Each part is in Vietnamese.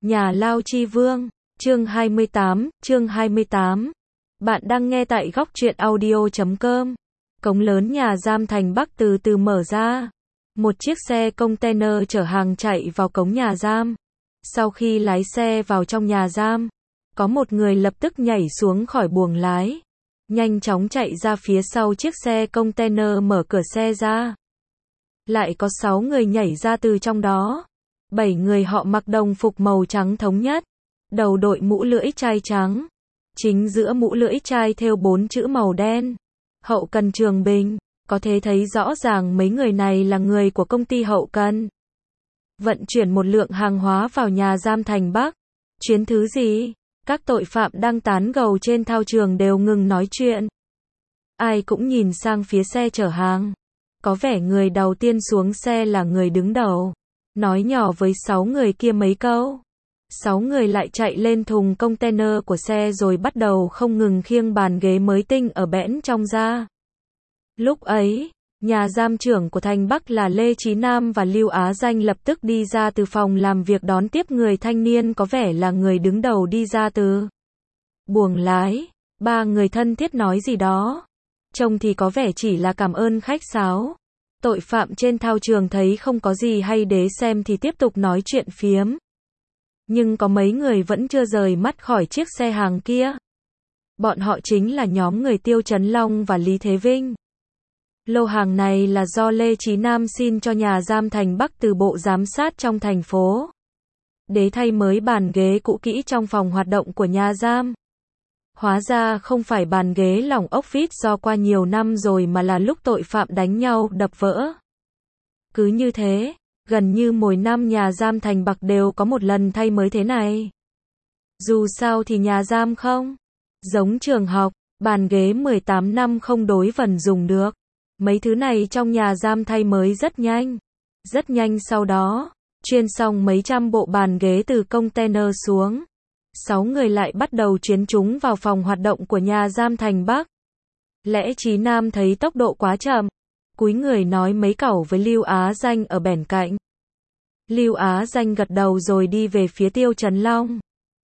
Nhà Lao Chi Vương, chương 28. Bạn đang nghe tại góc truyện audio.com. Cống lớn nhà giam Thành Bắc từ từ mở ra. Một chiếc xe container chở hàng chạy vào cống nhà giam. Sau khi lái xe vào trong nhà giam, có một người lập tức nhảy xuống khỏi buồng lái, nhanh chóng chạy ra phía sau chiếc xe container mở cửa xe ra. Lại có 6 người nhảy ra từ trong đó. 7 người họ mặc đồng phục màu trắng thống nhất, đầu đội mũ lưỡi chai trắng. Chính giữa mũ lưỡi chai thêu 4 chữ màu đen. Hậu cần Trường Bình, có thể thấy rõ ràng mấy người này là người của công ty hậu cần. Vận chuyển một lượng hàng hóa vào nhà giam Thành Bắc. Chuyến thứ gì? Các tội phạm đang tán gẫu trên thao trường đều ngừng nói chuyện. Ai cũng nhìn sang phía xe chở hàng. Có vẻ người đầu tiên xuống xe là người đứng đầu, nói nhỏ với 6 người kia mấy câu. 6 người lại chạy lên thùng container của xe rồi bắt đầu không ngừng khiêng bàn ghế mới tinh ở bẽn trong ra. Lúc ấy, nhà giam trưởng của Thành Bắc là Lê Chí Nam và Lưu Á Danh lập tức đi ra từ phòng làm việc đón tiếp người thanh niên có vẻ là người đứng đầu đi ra từ buồng lái. 3 người thân thiết nói gì đó, trông thì có vẻ chỉ là cảm ơn khách sáo. Tội phạm trên thao trường thấy không có gì hay để xem thì tiếp tục nói chuyện phiếm. Nhưng có mấy người vẫn chưa rời mắt khỏi chiếc xe hàng kia. Bọn họ chính là nhóm người Tiêu Chấn Long và Lý Thế Vinh. Lô hàng này là do Lê Chí Nam xin cho nhà giam Thành Bắc từ bộ giám sát trong thành phố, để thay mới bàn ghế cũ kỹ trong phòng hoạt động của nhà giam. Hóa ra không phải bàn ghế lỏng ốc vít do qua nhiều năm rồi mà là lúc tội phạm đánh nhau đập vỡ. Cứ như thế, gần như mỗi năm nhà giam Thành Bắc đều có một lần thay mới thế này. Dù sao thì nhà giam không giống trường học, bàn ghế 18 năm không đối vần dùng được. Mấy thứ này trong nhà giam thay mới rất nhanh. Rất nhanh sau đó, chuyên xong mấy trăm bộ bàn ghế từ container xuống. 6 người lại bắt đầu chuyến chúng vào phòng hoạt động của nhà giam Thành Bắc. Lẽ Chí Nam thấy tốc độ quá chậm, cúi người nói mấy câu với Lưu Á Danh ở bên cạnh. Lưu Á Danh gật đầu rồi đi về phía Tiêu Chấn Long.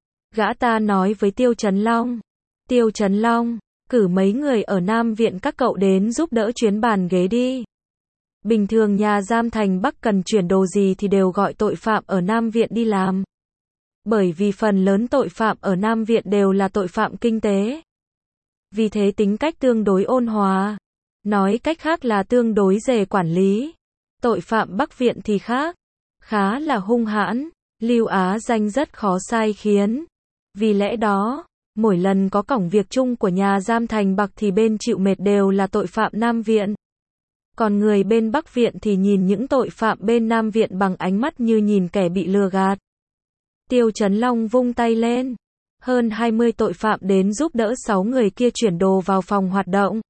Gã ta nói với Tiêu Chấn Long, Tiêu Chấn Long, cử mấy người ở Nam Viện các cậu đến giúp đỡ chuyến bàn ghế đi. Bình thường nhà giam Thành Bắc cần chuyển đồ gì thì đều gọi tội phạm ở Nam Viện đi làm. Bởi vì phần lớn tội phạm ở Nam Viện đều là tội phạm kinh tế. Vì thế tính cách tương đối ôn hòa. Nói cách khác là tương đối dễ quản lý. Tội phạm Bắc Viện thì khác, khá là hung hãn. Lưu Á Danh rất khó sai khiến. Vì lẽ đó, mỗi lần có cổng việc chung của nhà giam Thành Bắc thì bên chịu mệt đều là tội phạm Nam Viện. Còn người bên Bắc Viện thì nhìn những tội phạm bên Nam Viện bằng ánh mắt như nhìn kẻ bị lừa gạt. Tiêu Chấn Long vung tay lên. Hơn 20 tội phạm đến giúp đỡ 6 người kia chuyển đồ vào phòng hoạt động.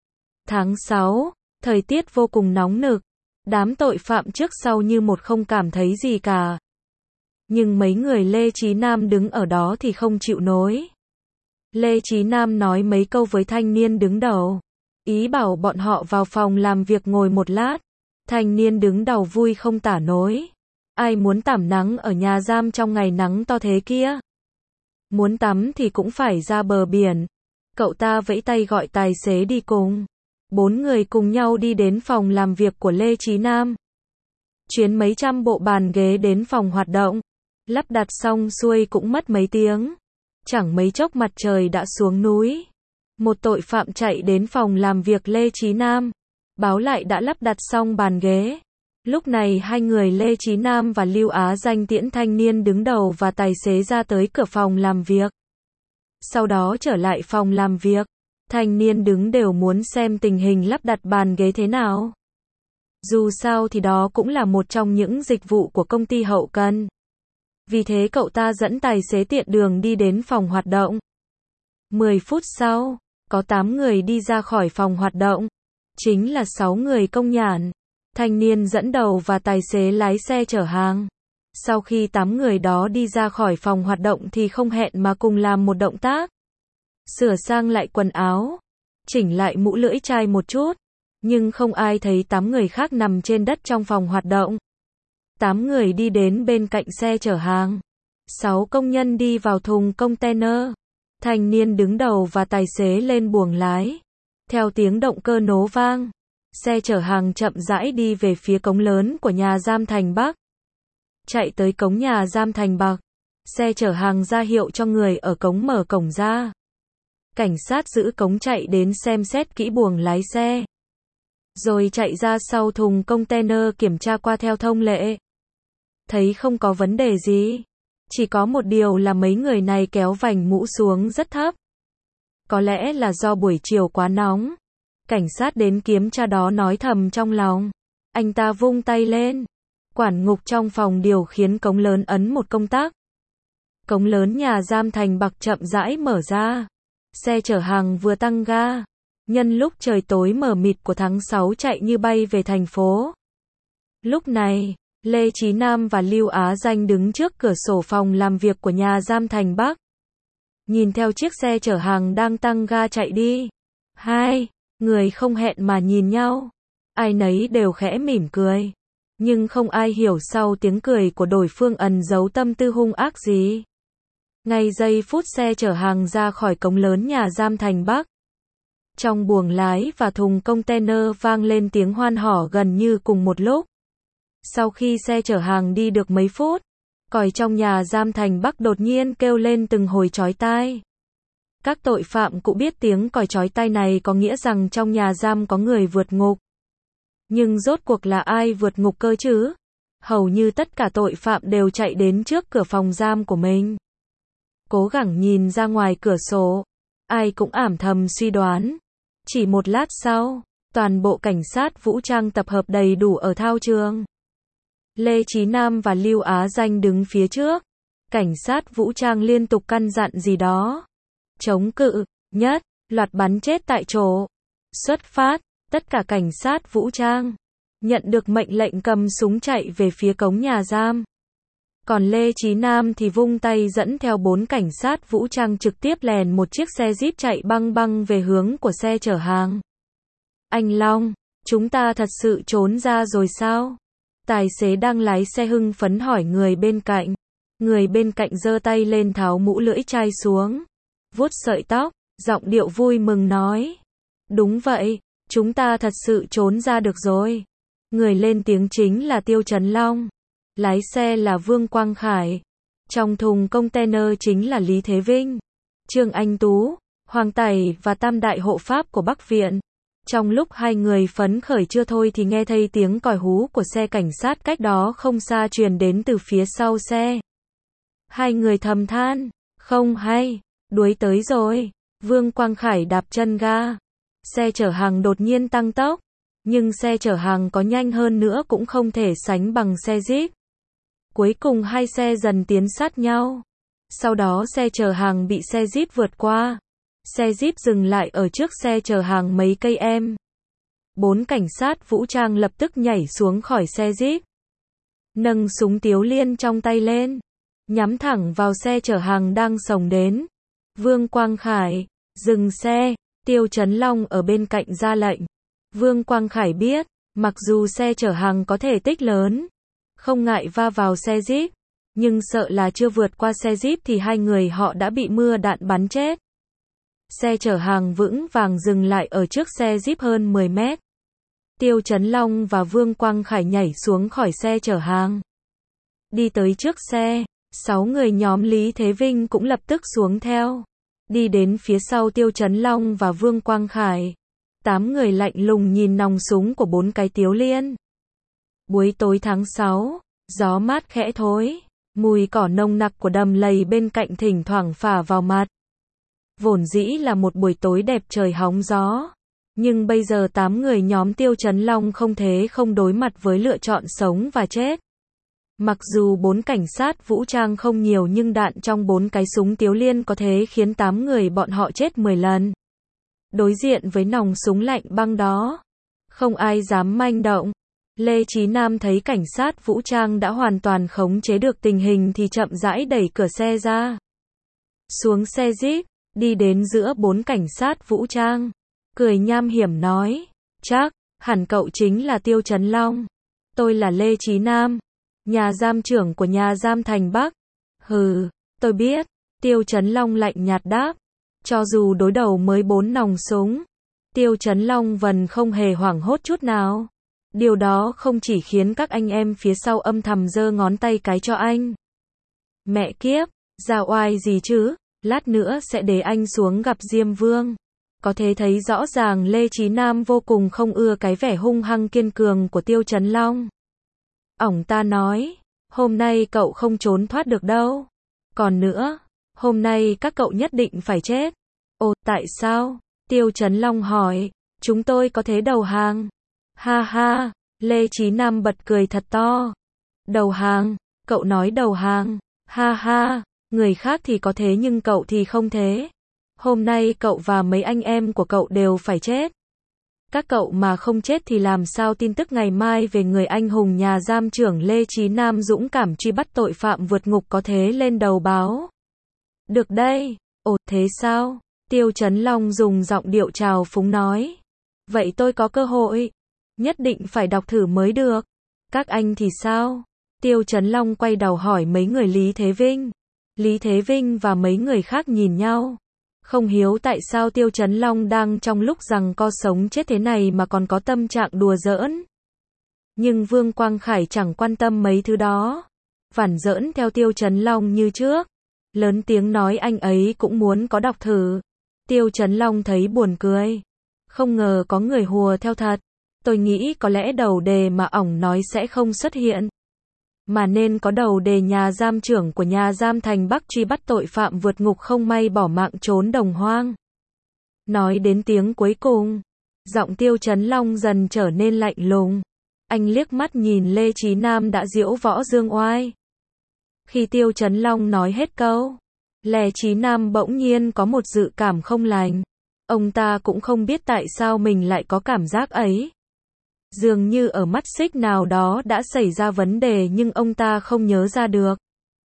Tháng 6, thời tiết vô cùng nóng nực. Đám tội phạm trước sau như một không cảm thấy gì cả. Nhưng mấy người Lê Chí Nam đứng ở đó thì không chịu nổi. Lê Chí Nam nói mấy câu với thanh niên đứng đầu, ý bảo bọn họ vào phòng làm việc ngồi một lát. Thanh niên đứng đầu vui không tả nổi. Ai muốn tắm nắng ở nhà giam trong ngày nắng to thế kia? Muốn tắm thì cũng phải ra bờ biển. Cậu ta vẫy tay gọi tài xế đi cùng. 4 người cùng nhau đi đến phòng làm việc của Lê Chí Nam. Chuyến mấy trăm bộ bàn ghế đến phòng hoạt động. Lắp đặt xong xuôi cũng mất mấy tiếng. Chẳng mấy chốc mặt trời đã xuống núi. Một tội phạm chạy đến phòng làm việc Lê Chí Nam, báo lại đã lắp đặt xong bàn ghế. Lúc này hai người Lê Chí Nam và Lưu Á Danh tiễn thanh niên đứng đầu và tài xế ra tới cửa phòng làm việc. Sau đó trở lại phòng làm việc, thanh niên đứng đều muốn xem tình hình lắp đặt bàn ghế thế nào. Dù sao thì đó cũng là một trong những dịch vụ của công ty hậu cần. Vì thế cậu ta dẫn tài xế tiện đường đi đến phòng hoạt động. 10 phút sau, có 8 người đi ra khỏi phòng hoạt động. Chính là 6 người công nhàn, thanh niên dẫn đầu và tài xế lái xe chở hàng. Sau khi 8 người đó đi ra khỏi phòng hoạt động thì không hẹn mà cùng làm một động tác. Sửa sang lại quần áo, chỉnh lại mũ lưỡi chai một chút. Nhưng không ai thấy 8 người khác nằm trên đất trong phòng hoạt động. 8 người đi đến bên cạnh xe chở hàng. 6 công nhân đi vào thùng container. Thanh niên đứng đầu và tài xế lên buồng lái. Theo tiếng động cơ nổ vang, xe chở hàng chậm rãi đi về phía cống lớn của nhà giam Thành Bắc. Chạy tới cống nhà giam Thành Bắc, xe chở hàng ra hiệu cho người ở cống mở cổng ra. Cảnh sát giữ cống chạy đến xem xét kỹ buồng lái xe, rồi chạy ra sau thùng container kiểm tra qua theo thông lệ. Thấy không có vấn đề gì. Chỉ có một điều là mấy người này kéo vành mũ xuống rất thấp. Có lẽ là do buổi chiều quá nóng. Cảnh sát đến kiểm tra đó nói thầm trong lòng. Anh ta vung tay lên. Quản ngục trong phòng điều khiến cống lớn ấn một công tắc. Cống lớn nhà giam Thành Bắc chậm rãi mở ra. Xe chở hàng vừa tăng ga. Nhân lúc trời tối mờ mịt của tháng 6 chạy như bay về thành phố. Lúc này, Lê Chí Nam và Lưu Á Danh đứng trước cửa sổ phòng làm việc của nhà giam Thành Bắc. Nhìn theo chiếc xe chở hàng đang tăng ga chạy đi. Hai người không hẹn mà nhìn nhau. Ai nấy đều khẽ mỉm cười. Nhưng không ai hiểu sau tiếng cười của đối phương ẩn giấu tâm tư hung ác gì. Ngay giây phút xe chở hàng ra khỏi cống lớn nhà giam Thành Bắc. Trong buồng lái và thùng container vang lên tiếng hoan hò gần như cùng một lúc. Sau khi xe chở hàng đi được mấy phút, còi trong nhà giam Thành Bắc đột nhiên kêu lên từng hồi chói tai. Các tội phạm cũng biết tiếng còi chói tai này có nghĩa rằng trong nhà giam có người vượt ngục. Nhưng rốt cuộc là ai vượt ngục cơ chứ? Hầu như tất cả tội phạm đều chạy đến trước cửa phòng giam của mình. Cố gắng nhìn ra ngoài cửa sổ. Ai cũng ảm thầm suy đoán. Chỉ một lát sau, toàn bộ cảnh sát vũ trang tập hợp đầy đủ ở thao trường. Lê Chí Nam và Lưu Á Danh đứng phía trước. Cảnh sát vũ trang liên tục căn dặn gì đó. Chống cự, nhất, loạt bắn chết tại chỗ. Xuất phát, tất cả cảnh sát vũ trang nhận được mệnh lệnh cầm súng chạy về phía cống nhà giam. Còn Lê Chí Nam thì vung tay dẫn theo 4 cảnh sát vũ trang trực tiếp lèn một chiếc xe Jeep chạy băng băng về hướng của xe chở hàng. Anh Long, chúng ta thật sự trốn ra rồi sao? Tài xế đang lái xe hưng phấn hỏi người bên cạnh. Người bên cạnh giơ tay lên tháo mũ lưỡi chai xuống, vuốt sợi tóc, giọng điệu vui mừng nói. Đúng vậy, chúng ta thật sự trốn ra được rồi. Người lên tiếng chính là Tiêu Chấn Long. Lái xe là Vương Quang Khải. Trong thùng container chính là Lý Thế Vinh, Trương Anh Tú, Hoàng Tẩy và Tam Đại Hộ Pháp của Bắc Viện. Trong lúc hai người phấn khởi chưa thôi thì nghe thấy tiếng còi hú của xe cảnh sát cách đó không xa truyền đến từ phía sau xe. Hai người thầm than, không hay, đuối tới rồi. Vương Quang Khải đạp chân ga. Xe chở hàng đột nhiên tăng tốc. Nhưng xe chở hàng có nhanh hơn nữa cũng không thể sánh bằng xe Jeep. Cuối cùng hai xe dần tiến sát nhau. Sau đó xe chở hàng bị xe Jeep vượt qua. Xe Jeep dừng lại ở trước xe chở hàng mấy cây em. 4 cảnh sát vũ trang lập tức nhảy xuống khỏi xe Jeep. Nâng súng Tiếu Liên trong tay lên. Nhắm thẳng vào xe chở hàng đang xông đến. Vương Quang Khải, dừng xe. Tiêu Chấn Long ở bên cạnh ra lệnh. Vương Quang Khải biết, mặc dù xe chở hàng có thể tích lớn, không ngại va vào xe Jeep, nhưng sợ là chưa vượt qua xe Jeep thì hai người họ đã bị mưa đạn bắn chết. Xe chở hàng vững vàng dừng lại ở trước xe Jeep hơn 10 mét. Tiêu Chấn Long và Vương Quang Khải nhảy xuống khỏi xe chở hàng. Đi tới trước xe, 6 người nhóm Lý Thế Vinh cũng lập tức xuống theo. Đi đến phía sau Tiêu Chấn Long và Vương Quang Khải. 8 người lạnh lùng nhìn nòng súng của 4 cái Tiếu Liên. Buổi tối tháng 6, gió mát khẽ thối, mùi cỏ nồng nặc của đầm lầy bên cạnh thỉnh thoảng phả vào mặt. Vốn dĩ là một buổi tối đẹp trời hóng gió, nhưng bây giờ 8 người nhóm Tiêu Chấn Long không thể không đối mặt với lựa chọn sống và chết. Mặc dù 4 cảnh sát vũ trang không nhiều nhưng đạn trong 4 cái súng Tiếu Liên có thể khiến 8 người bọn họ chết 10 lần. Đối diện với nòng súng lạnh băng đó, không ai dám manh động. Lê Chí Nam thấy cảnh sát vũ trang đã hoàn toàn khống chế được tình hình thì chậm rãi đẩy cửa xe ra. Xuống xe Jeep, đi đến giữa 4 cảnh sát vũ trang, cười nham hiểm nói, chắc, hẳn cậu chính là Tiêu Chấn Long. Tôi là Lê Chí Nam, nhà giam trưởng của nhà giam Thành Bắc. Hừ, tôi biết. Tiêu Chấn Long lạnh nhạt đáp. Cho dù đối đầu mới 4 nòng súng, Tiêu Chấn Long vẫn không hề hoảng hốt chút nào. Điều đó không chỉ khiến các anh em phía sau âm thầm giơ ngón tay cái cho anh. Mẹ kiếp, ra oai gì chứ, lát nữa sẽ để anh xuống gặp Diêm Vương. Có thể thấy rõ ràng Lê Chí Nam vô cùng không ưa cái vẻ hung hăng kiên cường của Tiêu Chấn Long. Ổng ta nói, hôm nay cậu không trốn thoát được đâu. Còn nữa, hôm nay các cậu nhất định phải chết. Ồ, tại sao? Tiêu Chấn Long hỏi, chúng tôi có thể đầu hàng. Ha ha, Lê Chí Nam bật cười thật to. Đầu hàng, cậu nói đầu hàng. Ha ha, người khác thì có thế nhưng cậu thì không thế. Hôm nay cậu và mấy anh em của cậu đều phải chết. Các cậu mà không chết thì làm sao tin tức ngày mai về người anh hùng nhà giam trưởng Lê Chí Nam dũng cảm truy bắt tội phạm vượt ngục có thế lên đầu báo. Được đây, ồ thế sao? Tiêu Chấn Long dùng giọng điệu trào phúng nói. Vậy tôi có cơ hội. Nhất định phải đọc thử mới được. Các anh thì sao? Tiêu Chấn Long quay đầu hỏi mấy người Lý Thế Vinh. Lý Thế Vinh và mấy người khác nhìn nhau. Không hiểu tại sao Tiêu Chấn Long đang trong lúc giằng co sống chết thế này mà còn có tâm trạng đùa giỡn. Nhưng Vương Quang Khải chẳng quan tâm mấy thứ đó. Vản giỡn theo Tiêu Chấn Long như trước. Lớn tiếng nói anh ấy cũng muốn có đọc thử. Tiêu Chấn Long thấy buồn cười. Không ngờ có người hùa theo thật. Tôi nghĩ có lẽ đầu đề mà ổng nói sẽ không xuất hiện. Mà nên có đầu đề nhà giam trưởng của nhà giam thành Bắc truy bắt tội phạm vượt ngục không may bỏ mạng trốn đồng hoang. Nói đến tiếng cuối cùng, giọng Tiêu Chấn Long dần trở nên lạnh lùng. Anh liếc mắt nhìn Lê Chí Nam đã diễu võ dương oai. Khi Tiêu Chấn Long nói hết câu, Lê Chí Nam bỗng nhiên có một dự cảm không lành. Ông ta cũng không biết tại sao mình lại có cảm giác ấy. Dường như ở mắt xích nào đó đã xảy ra vấn đề nhưng ông ta không nhớ ra được.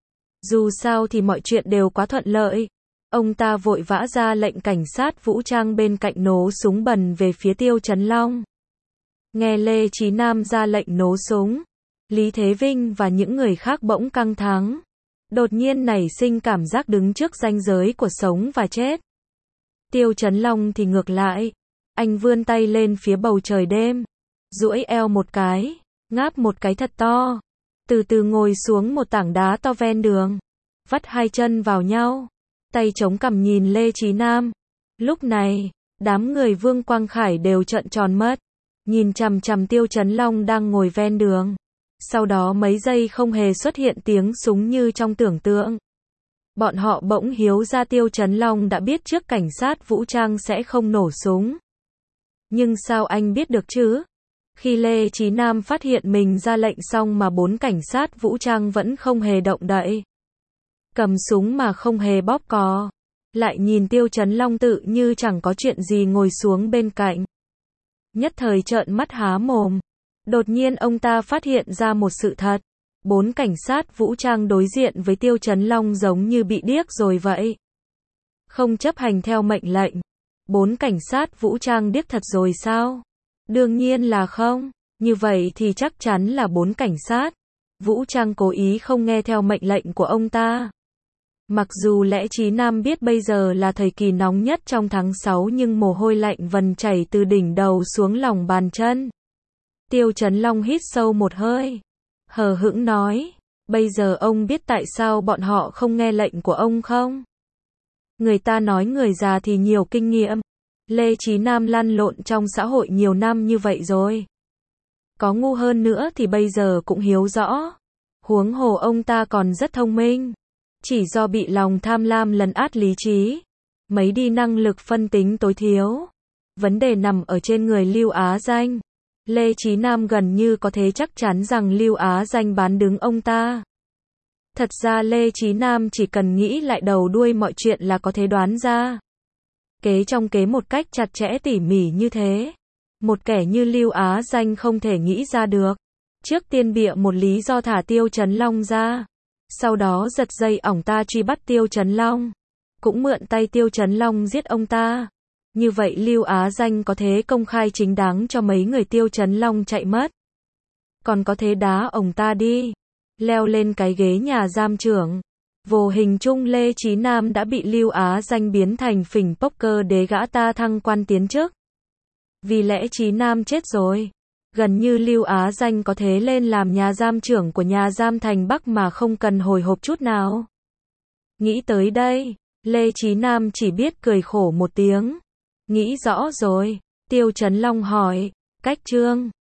Dù sao thì mọi chuyện đều quá thuận lợi. Ông ta vội vã ra lệnh cảnh sát vũ trang bên cạnh nổ súng bần về phía Tiêu Chấn Long. Nghe Lê Chí Nam ra lệnh nổ súng, Lý Thế Vinh và những người khác bỗng căng thẳng. Đột nhiên nảy sinh cảm giác đứng trước ranh giới của sống và chết. Tiêu Chấn Long thì ngược lại. Anh vươn tay lên phía bầu trời đêm. Duỗi eo một cái, ngáp một cái thật to. Từ từ ngồi xuống một tảng đá to ven đường. Vắt hai chân vào nhau. Tay chống cằm nhìn Lê Chí Nam. Lúc này, đám người Vương Quang Khải đều trợn tròn mắt. Nhìn chằm chằm Tiêu Chấn Long đang ngồi ven đường. Sau đó mấy giây không hề xuất hiện tiếng súng như trong tưởng tượng. Bọn họ bỗng hiểu ra Tiêu Chấn Long đã biết trước cảnh sát vũ trang sẽ không nổ súng. Nhưng sao anh biết được chứ? Khi Lê Chí Nam phát hiện mình ra lệnh xong mà 4 cảnh sát vũ trang vẫn không hề động đậy. Cầm súng mà không hề bóp cò. Lại nhìn Tiêu Chấn Long tự như chẳng có chuyện gì ngồi xuống bên cạnh. Nhất thời trợn mắt há mồm. Đột nhiên ông ta phát hiện ra một sự thật. 4 cảnh sát vũ trang đối diện với Tiêu Chấn Long giống như bị điếc rồi vậy. Không chấp hành theo mệnh lệnh. 4 cảnh sát vũ trang điếc thật rồi sao? Đương nhiên là không. Như vậy thì chắc chắn là 4 cảnh sát vũ trang cố ý không nghe theo mệnh lệnh của ông ta. Mặc dù Lẽ Chí Nam biết bây giờ là thời kỳ nóng nhất trong tháng 6 nhưng mồ hôi lạnh vần chảy từ đỉnh đầu xuống lòng bàn chân. Tiêu Chấn Long hít sâu một hơi. Hờ hững nói, bây giờ ông biết tại sao bọn họ không nghe lệnh của ông không? Người ta nói người già thì nhiều kinh nghiệm. Lê Chí Nam lăn lộn trong xã hội nhiều năm như vậy rồi. Có ngu hơn nữa thì bây giờ cũng hiểu rõ. Huống hồ ông ta còn rất thông minh. Chỉ do bị lòng tham lam lấn át lý trí. Mấy đi năng lực phân tính tối thiếu. Vấn đề nằm ở trên người Lưu Á Danh. Lê Chí Nam gần như có thể chắc chắn rằng Lưu Á Danh bán đứng ông ta. Thật ra Lê Chí Nam chỉ cần nghĩ lại đầu đuôi mọi chuyện là có thể đoán ra. Kế trong kế một cách chặt chẽ tỉ mỉ như thế. Một kẻ như Lưu Á Danh không thể nghĩ ra được. Trước tiên bịa một lý do thả Tiêu Chấn Long ra. Sau đó giật dây ổng ta truy bắt Tiêu Chấn Long. Cũng mượn tay Tiêu Chấn Long giết ông ta. Như vậy Lưu Á Danh có thế công khai chính đáng cho mấy người Tiêu Chấn Long chạy mất. Còn có thế đá ổng ta đi. Leo lên cái ghế nhà giam trưởng. Vô hình chung Lê Chí Nam đã bị Lưu Á Danh biến thành phỉnh poker để gã ta thăng quan tiến chức. Vì lẽ Chí Nam chết rồi. Gần như Lưu Á Danh có thể lên làm nhà giam trưởng của nhà giam thành Bắc mà không cần hồi hộp chút nào. Nghĩ tới đây, Lê Chí Nam chỉ biết cười khổ một tiếng. Nghĩ rõ rồi, Tiêu Chấn Long hỏi, Cách Trương,